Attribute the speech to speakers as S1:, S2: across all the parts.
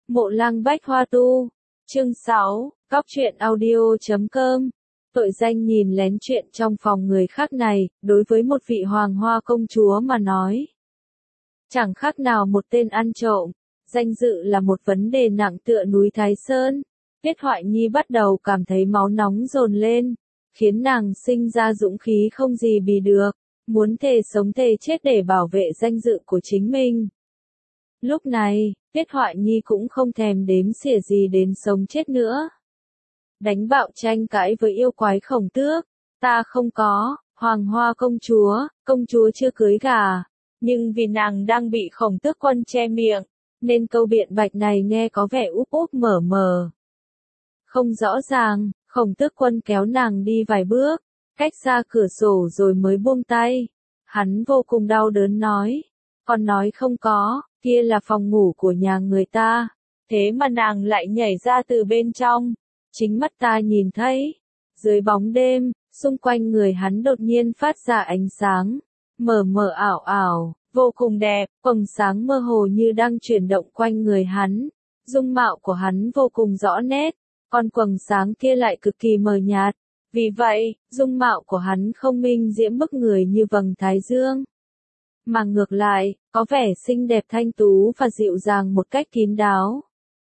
S1: Mộ Lăng Bách Hoa Tu. Chương 6, Góc truyện audio.com. Tội danh nhìn lén chuyện trong phòng người khác này, đối với một vị hoàng hoa công chúa mà nói, chẳng khác nào một tên ăn trộm. Danh dự là một vấn đề nặng tựa núi Thái Sơn. Tiết Hoại Nhi bắt đầu cảm thấy máu nóng dồn lên, khiến nàng sinh ra dũng khí không gì bì được, muốn thề sống thề chết để bảo vệ danh dự của chính mình. Lúc này, Tiết Hoại Nhi cũng không thèm đếm xỉa gì đến sống chết nữa. Đánh bạo tranh cãi với yêu quái Khổng Tước, ta không có, hoàng hoa công chúa chưa cưới gả, nhưng vì nàng đang bị Khổng Tước Quân che miệng, nên câu biện bạch này nghe có vẻ úp úp mở mờ. Không rõ ràng, Khổng Tước Quân kéo nàng đi vài bước, cách xa cửa sổ rồi mới buông tay. Hắn vô cùng đau đớn nói, còn nói không có, kia là phòng ngủ của nhà người ta, thế mà nàng lại nhảy ra từ bên trong. Chính mắt ta nhìn thấy, dưới bóng đêm, xung quanh người hắn đột nhiên phát ra ánh sáng, mờ mờ ảo ảo, vô cùng đẹp, quầng sáng mơ hồ như đang chuyển động quanh người hắn. Dung mạo của hắn vô cùng rõ nét, còn quầng sáng kia lại cực kỳ mờ nhạt. Vì vậy, dung mạo của hắn không minh diễm bức người như vầng thái dương, mà ngược lại, có vẻ xinh đẹp thanh tú và dịu dàng một cách kín đáo.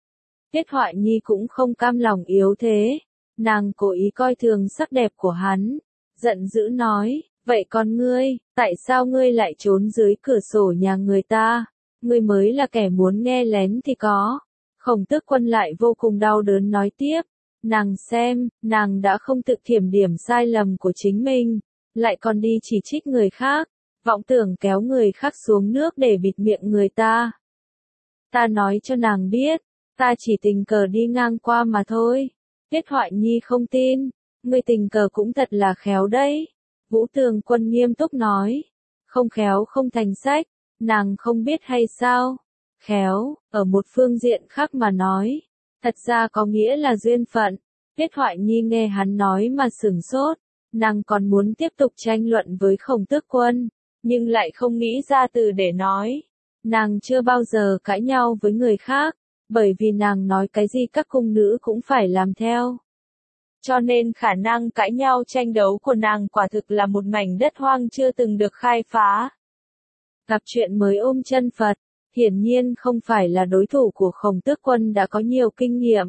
S1: Tiết Hoại Nhi cũng không cam lòng yếu thế, nàng cố ý coi thường sắc đẹp của hắn, giận dữ nói, vậy còn ngươi, tại sao ngươi lại trốn dưới cửa sổ nhà người ta, ngươi mới là kẻ muốn nghe lén thì có. Khổng Tước Quân lại vô cùng đau đớn nói tiếp, nàng xem, nàng đã không tự kiểm điểm sai lầm của chính mình, lại còn đi chỉ trích người khác, vọng tưởng kéo người khác xuống nước để bịt miệng người ta. Ta nói cho nàng biết, ta chỉ tình cờ đi ngang qua mà thôi. Tiết Hoại Nhi không tin, ngươi tình cờ cũng thật là khéo đấy. Vũ Tường Quân nghiêm túc nói, không khéo không thành sách, nàng không biết hay sao? Khéo, ở một phương diện khác mà nói, thật ra có nghĩa là duyên phận. Tiết Hoại Nhi nghe hắn nói mà sửng sốt, nàng còn muốn tiếp tục tranh luận với Khổng Tước Quân, nhưng lại không nghĩ ra từ để nói. Nàng chưa bao giờ cãi nhau với người khác, bởi vì nàng nói cái gì các cung nữ cũng phải làm theo. Cho nên khả năng cãi nhau tranh đấu của nàng quả thực là một mảnh đất hoang chưa từng được khai phá. Gặp chuyện mới ôm chân Phật, hiển nhiên không phải là đối thủ của Khổng Tước Quân đã có nhiều kinh nghiệm.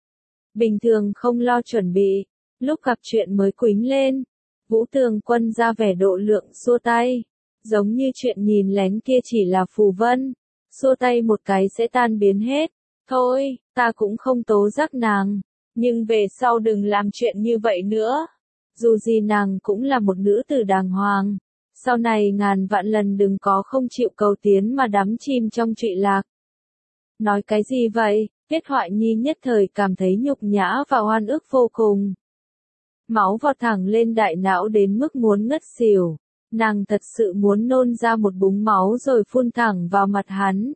S1: Bình thường không lo chuẩn bị, lúc gặp chuyện mới quýnh lên, Vũ Tường Quân ra vẻ độ lượng xua tay, giống như chuyện nhìn lén kia chỉ là phù vân, xua tay một cái sẽ tan biến hết. Thôi, ta cũng không tố giác nàng, nhưng về sau đừng làm chuyện như vậy nữa. Dù gì nàng cũng là một nữ tử đàng hoàng, sau này ngàn vạn lần đừng có không chịu cầu tiến mà đắm chìm trong trụy lạc. Nói cái gì vậy? Tiết Hoại Nhi nhất thời cảm thấy nhục nhã và oan ức vô cùng. Máu vọt thẳng lên đại não đến mức muốn ngất xỉu, nàng thật sự muốn nôn ra một búng máu rồi phun thẳng vào mặt hắn.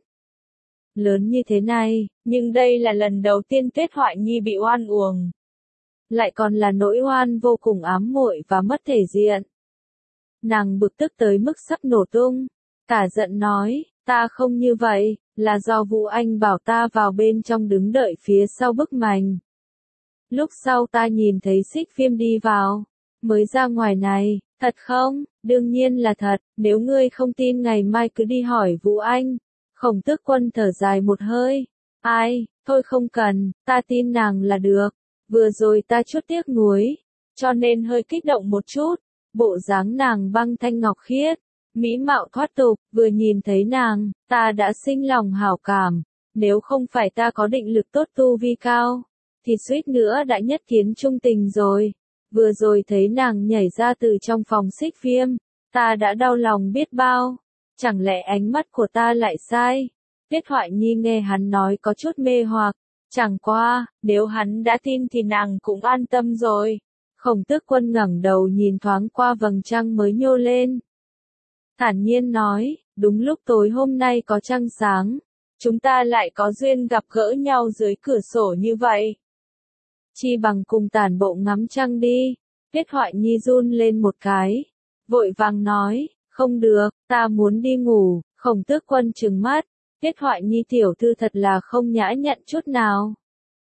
S1: Lớn như thế này, nhưng đây là lần đầu tiên Tiết Hoại Nhi bị oan uổng. Lại còn là nỗi oan vô cùng ám muội và mất thể diện. Nàng bực tức tới mức sắp nổ tung, cả giận nói, ta không như vậy, là do Vũ Anh bảo ta vào bên trong đứng đợi phía sau bức mành. Lúc sau ta nhìn thấy Xích Viêm đi vào, mới ra ngoài này, thật không? Đương nhiên là thật, nếu ngươi không tin ngày mai cứ đi hỏi Vũ Anh. Khổng Tước Quân thở dài một hơi, ai, thôi không cần, ta tin nàng là được, vừa rồi ta chút tiếc nuối, cho nên hơi kích động một chút, bộ dáng nàng băng thanh ngọc khiết, mỹ mạo thoát tục, vừa nhìn thấy nàng, ta đã sinh lòng hảo cảm, nếu không phải ta có định lực tốt tu vi cao, thì suýt nữa đã nhất kiến trung tình rồi. Vừa rồi thấy nàng nhảy ra từ trong phòng Xích Viêm, ta đã đau lòng biết bao. Chẳng lẽ ánh mắt của ta lại sai? Tiết Hoại Nhi nghe hắn nói có chút mê hoặc, chẳng qua, nếu hắn đã tin thì nàng cũng an tâm rồi. Khổng Tước Quân ngẩng đầu nhìn thoáng qua vầng trăng mới nhô lên. Thản nhiên nói, đúng lúc tối hôm nay có trăng sáng, chúng ta lại có duyên gặp gỡ nhau dưới cửa sổ như vậy. Chi bằng cùng tản bộ ngắm trăng đi. Tiết Hoại Nhi run lên một cái, vội vàng nói, không được, ta muốn đi ngủ. Khổng Tước Quân trừng mắt, Tiết Hoại Nhi tiểu thư thật là không nhã nhặn chút nào.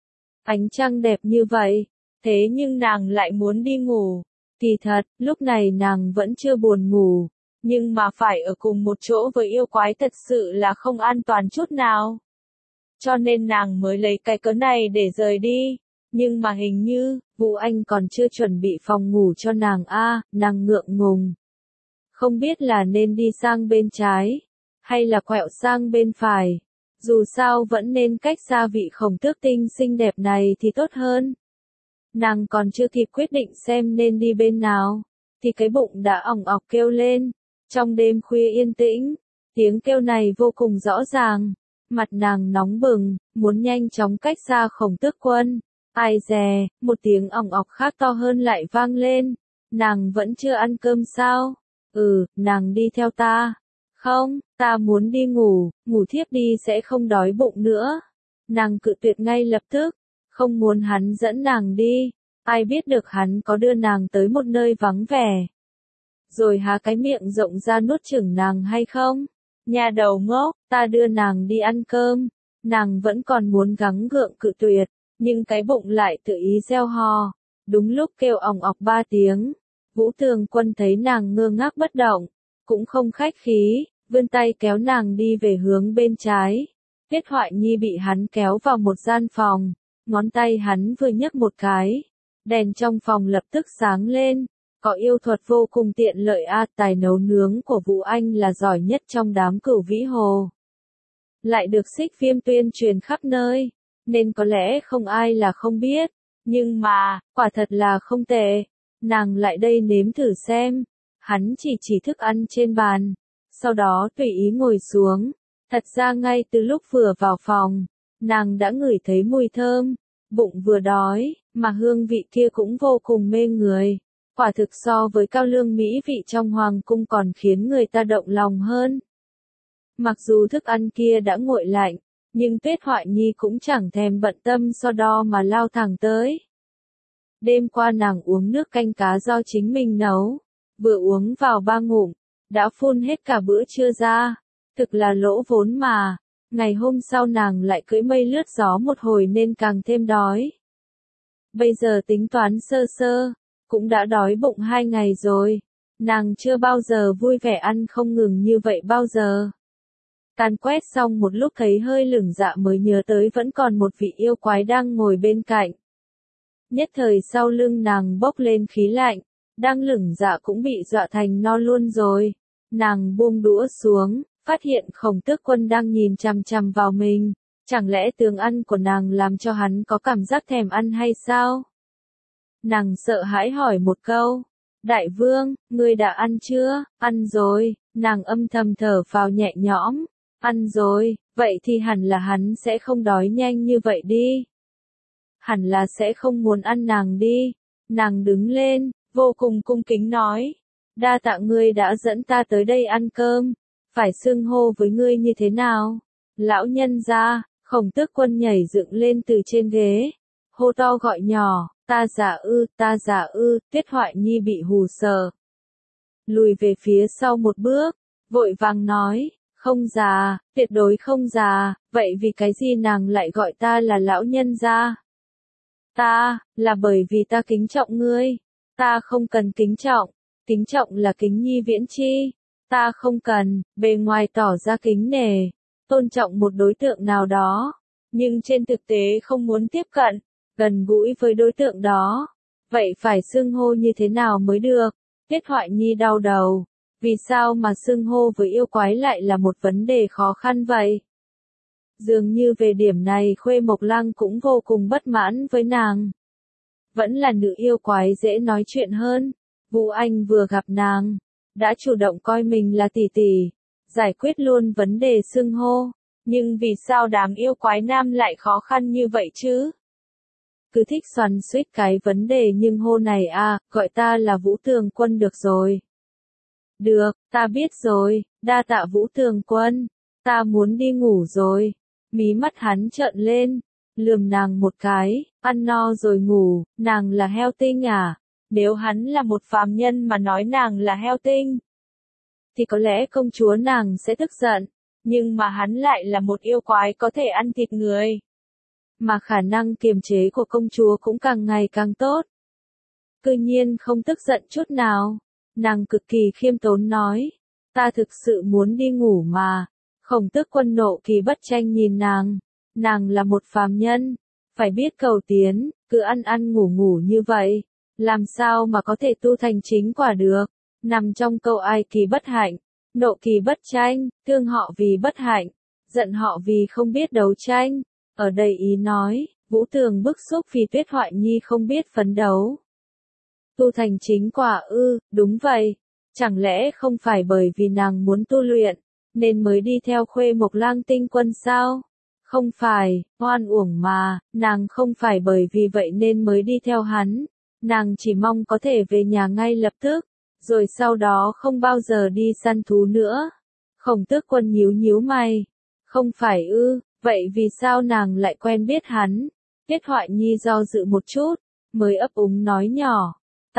S1: Ánh trăng đẹp như vậy, thế nhưng nàng lại muốn đi ngủ. Kỳ thật, lúc này nàng vẫn chưa buồn ngủ, nhưng mà phải ở cùng một chỗ với yêu quái thật sự là không an toàn chút nào. Cho nên nàng mới lấy cái cớ này để rời đi. Nhưng mà hình như, Vũ Anh còn chưa chuẩn bị phòng ngủ cho nàng nàng ngượng ngùng. Không biết là nên đi sang bên trái, hay là quẹo sang bên phải. Dù sao vẫn nên cách xa vị Khổng Tước Tinh xinh đẹp này thì tốt hơn. Nàng còn chưa kịp quyết định xem nên đi bên nào, thì cái bụng đã ỏng ọc kêu lên. Trong đêm khuya yên tĩnh, tiếng kêu này vô cùng rõ ràng. Mặt nàng nóng bừng, muốn nhanh chóng cách xa Khổng Tước Quân. Ai dè, một tiếng ỏng ọc khác to hơn lại vang lên. Nàng vẫn chưa ăn cơm sao? Nàng đi theo ta. Không, ta muốn đi ngủ, ngủ thiếp đi sẽ không đói bụng nữa. Nàng cự tuyệt ngay lập tức, không muốn hắn dẫn nàng đi. Ai biết được hắn có đưa nàng tới một nơi vắng vẻ, rồi há cái miệng rộng ra nuốt chửng nàng hay không? Nhà đầu ngốc, ta đưa nàng đi ăn cơm. Nàng vẫn còn muốn gắng gượng cự tuyệt, nhưng cái bụng lại tự ý reo hò. Đúng lúc kêu ỏng ọc 3 tiếng, Vũ Tường Quân thấy nàng ngơ ngác bất động, cũng không khách khí, vươn tay kéo nàng đi về hướng bên trái. Tiết Hoại Nhi bị hắn kéo vào một gian phòng, ngón tay hắn vừa nhấc một cái, đèn trong phòng lập tức sáng lên. Có yêu thuật vô cùng tiện lợi tài nấu nướng của Vũ Anh là giỏi nhất trong đám Cửu Vĩ Hồ. Lại được Xích Viêm tuyên truyền khắp nơi, nên có lẽ không ai là không biết, nhưng mà, quả thật là không tệ. Nàng lại đây nếm thử xem. Hắn chỉ thức ăn trên bàn, sau đó tùy ý ngồi xuống. Thật ra ngay từ lúc vừa vào phòng, nàng đã ngửi thấy mùi thơm, bụng vừa đói, mà hương vị kia cũng vô cùng mê người. Quả thực so với cao lương mỹ vị trong hoàng cung còn khiến người ta động lòng hơn. Mặc dù thức ăn kia đã nguội lạnh, nhưng Tiết Hoại Nhi cũng chẳng thèm bận tâm so đo mà lao thẳng tới. Đêm qua nàng uống nước canh cá do chính mình nấu, vừa uống vào 3 ngụm, đã phun hết cả bữa trưa ra, thực là lỗ vốn mà. Ngày hôm sau nàng lại cưỡi mây lướt gió một hồi nên càng thêm đói. Bây giờ tính toán sơ sơ, cũng đã đói bụng 2 ngày rồi. Nàng chưa bao giờ vui vẻ ăn không ngừng như vậy bao giờ. Càn quét xong một lúc thấy hơi lửng dạ mới nhớ tới vẫn còn một vị yêu quái đang ngồi bên cạnh. Nhất thời sau lưng nàng bốc lên khí lạnh, đang lửng dạ cũng bị dọa thành no luôn rồi. Nàng buông đũa xuống, phát hiện Khổng Tước Quân đang nhìn chằm chằm vào mình. Chẳng lẽ tướng ăn của nàng làm cho hắn có cảm giác thèm ăn hay sao? Nàng sợ hãi hỏi một câu. Đại vương, ngươi đã ăn chưa? Ăn rồi. Nàng âm thầm thở phào nhẹ nhõm. Ăn rồi, vậy thì hẳn là hắn sẽ không đói nhanh như vậy đi. Hẳn là sẽ không muốn ăn nàng đi. Nàng đứng lên, vô cùng cung kính nói. Đa tạ ngươi đã dẫn ta tới đây ăn cơm. Phải xưng hô với ngươi như thế nào? Lão nhân gia. Khổng Tước Quân nhảy dựng lên từ trên ghế, hô to gọi nhỏ, ta giả ư, Tiết Hoại Nhi bị hù sợ. Lùi về phía sau một bước, vội vàng nói, không già, tuyệt đối không già, vậy vì cái gì nàng lại gọi ta là lão nhân gia? Ta, là bởi vì ta kính trọng ngươi, ta không cần kính trọng là kính nhi viễn chi, ta không cần, bề ngoài tỏ ra kính nể, tôn trọng một đối tượng nào đó, nhưng trên thực tế không muốn tiếp cận, gần gũi với đối tượng đó. Vậy phải xưng hô như thế nào mới được? Tiết Hoại Nhi đau đầu. Vì sao mà xưng hô với yêu quái lại là một vấn đề khó khăn vậy? Dường như về điểm này Khuê Mộc Lăng cũng vô cùng bất mãn với nàng. Vẫn là nữ yêu quái dễ nói chuyện hơn. Vũ Anh vừa gặp nàng, đã chủ động coi mình là tỷ tỷ, giải quyết luôn vấn đề xưng hô. Nhưng vì sao đám yêu quái nam lại khó khăn như vậy chứ? Cứ thích xoắn xuýt cái vấn đề nhưng hô này gọi ta là Vũ Tường Quân được rồi. Được, ta biết rồi, đa tạ Vũ Tường Quân, ta muốn đi ngủ rồi. Mí mắt hắn trợn lên, lườm nàng một cái, ăn no rồi ngủ, nàng là heo tinh à? Nếu hắn là một phàm nhân mà nói nàng là heo tinh, thì có lẽ công chúa nàng sẽ tức giận. nhưng mà hắn lại là một yêu quái có thể ăn thịt người. Mà khả năng kiềm chế của công chúa cũng càng ngày càng tốt. Cư nhiên không tức giận chút nào. Nàng cực kỳ khiêm tốn nói. Ta thực sự muốn đi ngủ mà. Khổng Tước Quân nộ kỳ bất tranh nhìn nàng. Nàng là một phàm nhân. Phải biết cầu tiến, cứ ăn ăn ngủ ngủ như vậy. Làm sao mà có thể tu thành chính quả được. Nằm trong câu ai kỳ bất hạnh. Nộ kỳ bất tranh, thương họ vì bất hạnh. Giận họ vì không biết đấu tranh. Ở đây ý nói, Vũ Tường bức xúc vì Tuyết Hoại Nhi không biết phấn đấu. Tu thành chính quả ư, đúng vậy. Chẳng lẽ không phải bởi vì nàng muốn tu luyện, nên mới đi theo Khuê Mộc Lang Tinh Quân sao? Không phải, oan uổng mà, nàng không phải bởi vì vậy nên mới đi theo hắn. Nàng chỉ mong có thể về nhà ngay lập tức, rồi sau đó không bao giờ đi săn thú nữa. Khổng Tước Quân nhíu nhíu mày. Không phải ư, vậy vì sao nàng lại quen biết hắn? Tuyết Hoại Nhi do dự một chút, mới ấp úng nói nhỏ.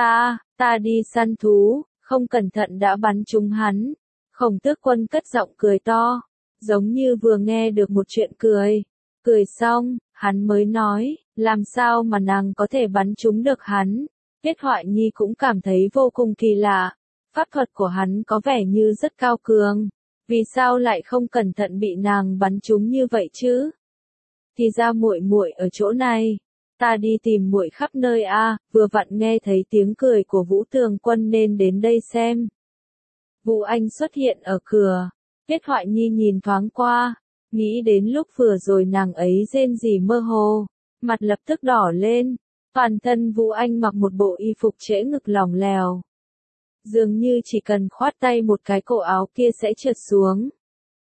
S1: Ta đi săn thú, không cẩn thận đã bắn trúng hắn. Khổng Tước Quân cất giọng cười to, giống như vừa nghe được một chuyện cười. Cười xong, hắn mới nói, làm sao mà nàng có thể bắn trúng được hắn. Tuyết Hoại Nhi cũng cảm thấy vô cùng kỳ lạ. Pháp thuật của hắn có vẻ như rất cao cường. Vì sao lại không cẩn thận bị nàng bắn trúng như vậy chứ? Thì ra muội muội ở chỗ này. Ta đi tìm muội khắp nơi vừa vặn nghe thấy tiếng cười của Vũ Tường Quân nên đến đây xem. Vũ Anh xuất hiện ở cửa. Tuyết Hoại Nhi nhìn thoáng qua, nghĩ đến lúc vừa rồi nàng ấy rên rỉ mơ hồ, mặt lập tức đỏ lên. Toàn thân Vũ Anh mặc một bộ y phục trễ ngực lỏng lẻo. Dường như chỉ cần khoát tay một cái cổ áo kia sẽ trượt xuống.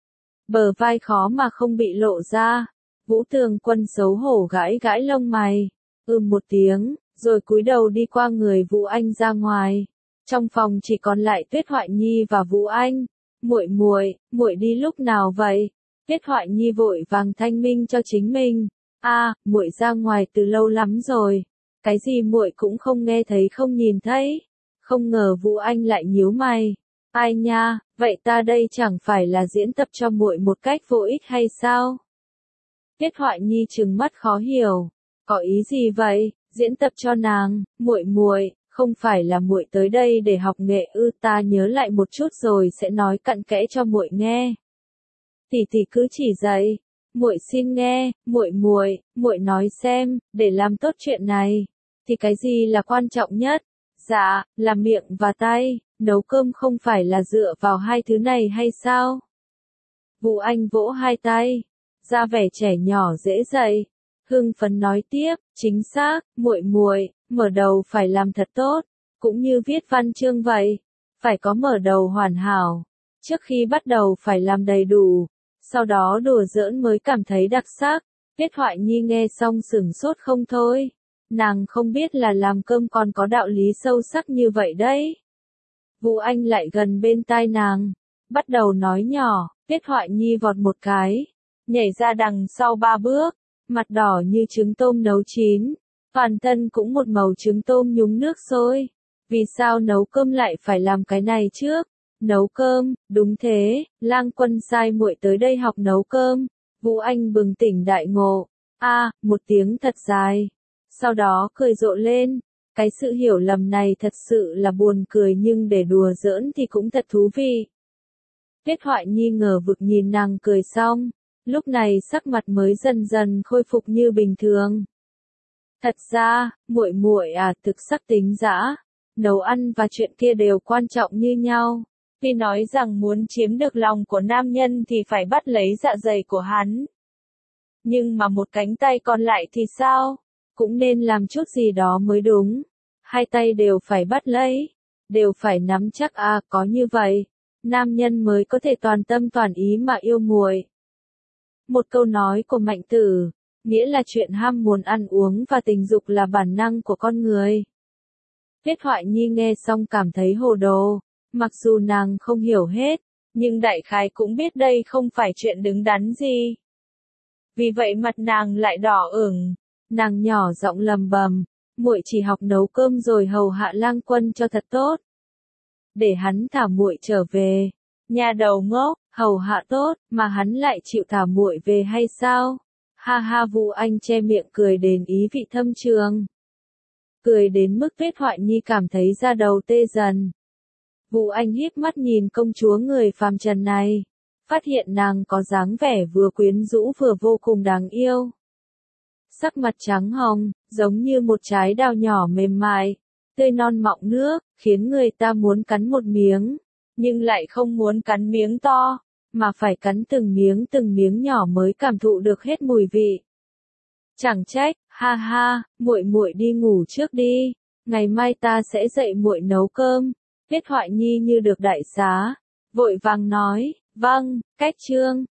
S1: Bờ vai khó mà không bị lộ ra. Vũ Tường Quân xấu hổ gãi gãi lông mày. Một tiếng, rồi cúi đầu đi qua người Vũ Anh ra ngoài. Trong phòng chỉ còn lại Tuyết Hoại Nhi và Vũ Anh. Muội đi lúc nào vậy? Tuyết Hoại Nhi vội vàng thanh minh cho chính mình. Muội ra ngoài từ lâu lắm rồi. Cái gì muội cũng không nghe thấy không nhìn thấy. Không ngờ Vũ Anh lại nhíu mày. Ai nha, vậy ta đây chẳng phải là diễn tập cho muội một cách vô ích hay sao? Tuyết Hoại Nhi trừng mắt khó hiểu. Có ý gì vậy? Diễn tập cho nàng, muội, không phải là muội tới đây để học nghệ ư? Ta nhớ lại một chút rồi sẽ nói cặn kẽ cho muội nghe. Tỷ cứ chỉ dạy, muội xin nghe, muội nói xem, để làm tốt chuyện này, thì cái gì là quan trọng nhất? Dạ, là miệng và tay, nấu cơm không phải là dựa vào hai thứ này hay sao? Vũ Anh vỗ hai tay, ra vẻ trẻ nhỏ dễ dạy, hưng phấn nói tiếp, chính xác, muội, mở đầu phải làm thật tốt, cũng như viết văn chương vậy, phải có mở đầu hoàn hảo, trước khi bắt đầu phải làm đầy đủ, sau đó đùa giỡn mới cảm thấy đặc sắc. Tuyết Hoại Nhi nghe xong sửng sốt không thôi. Nàng không biết là làm cơm còn có đạo lý sâu sắc như vậy đấy. Vũ Anh lại gần bên tai nàng, bắt đầu nói nhỏ. Tuyết Hoại Nhi vọt một cái, nhảy ra đằng sau 3 bước, mặt đỏ như trứng tôm nấu chín, toàn thân cũng một màu trứng tôm nhúng nước sôi. Vì sao nấu cơm lại phải làm cái này trước? Nấu cơm, đúng thế, Lang Quân sai muội tới đây học nấu cơm. Vũ Anh bừng tỉnh đại ngộ. Một tiếng thật dài. Sau đó cười rộ lên. Cái sự hiểu lầm này thật sự là buồn cười nhưng để đùa giỡn thì cũng thật thú vị. Tuyết Hoại Nhi ngờ vực nhìn nàng cười xong. Lúc này sắc mặt mới dần dần khôi phục như bình thường. Thật ra, muội thực sắc tính dã. Nấu ăn và chuyện kia đều quan trọng như nhau. Tuy nói rằng muốn chiếm được lòng của nam nhân thì phải bắt lấy dạ dày của hắn. Nhưng mà một cánh tay còn lại thì sao? Cũng nên làm chút gì đó mới đúng. Hai tay đều phải bắt lấy. Đều phải nắm chắc có như vậy. Nam nhân mới có thể toàn tâm toàn ý mà yêu muội. Một câu nói của Mạnh Tử, nghĩa là chuyện ham muốn ăn uống và tình dục là bản năng của con người. Tuyết Hoại Nhi nghe xong cảm thấy hồ đồ. Mặc dù nàng không hiểu hết, nhưng đại khái cũng biết đây không phải chuyện đứng đắn gì. Vì vậy mặt nàng lại đỏ ửng, nàng nhỏ giọng lầm bầm, muội chỉ học nấu cơm rồi hầu hạ Lang Quân cho thật tốt. Để hắn thả muội trở về. Nhà đầu ngốc, hầu hạ tốt, mà hắn lại chịu thả muội về hay sao? Ha ha, Vu Anh che miệng cười đến ý vị thâm trường. Cười đến mức Tuyết Hoại Nhi cảm thấy da đầu tê dần. Vu Anh híp mắt nhìn công chúa người phàm trần này, phát hiện nàng có dáng vẻ vừa quyến rũ vừa vô cùng đáng yêu. Sắc mặt trắng hồng, giống như một trái đào nhỏ mềm mại, tươi non mọng nước, khiến người ta muốn cắn một miếng, nhưng lại không muốn cắn miếng to, mà phải cắn từng miếng nhỏ mới cảm thụ được hết mùi vị. Chẳng trách, ha ha, muội muội đi ngủ trước đi, ngày mai ta sẽ dậy muội nấu cơm. Tuyết Hoại Nhi như được đại xá, vội vàng nói, vâng, cách chương.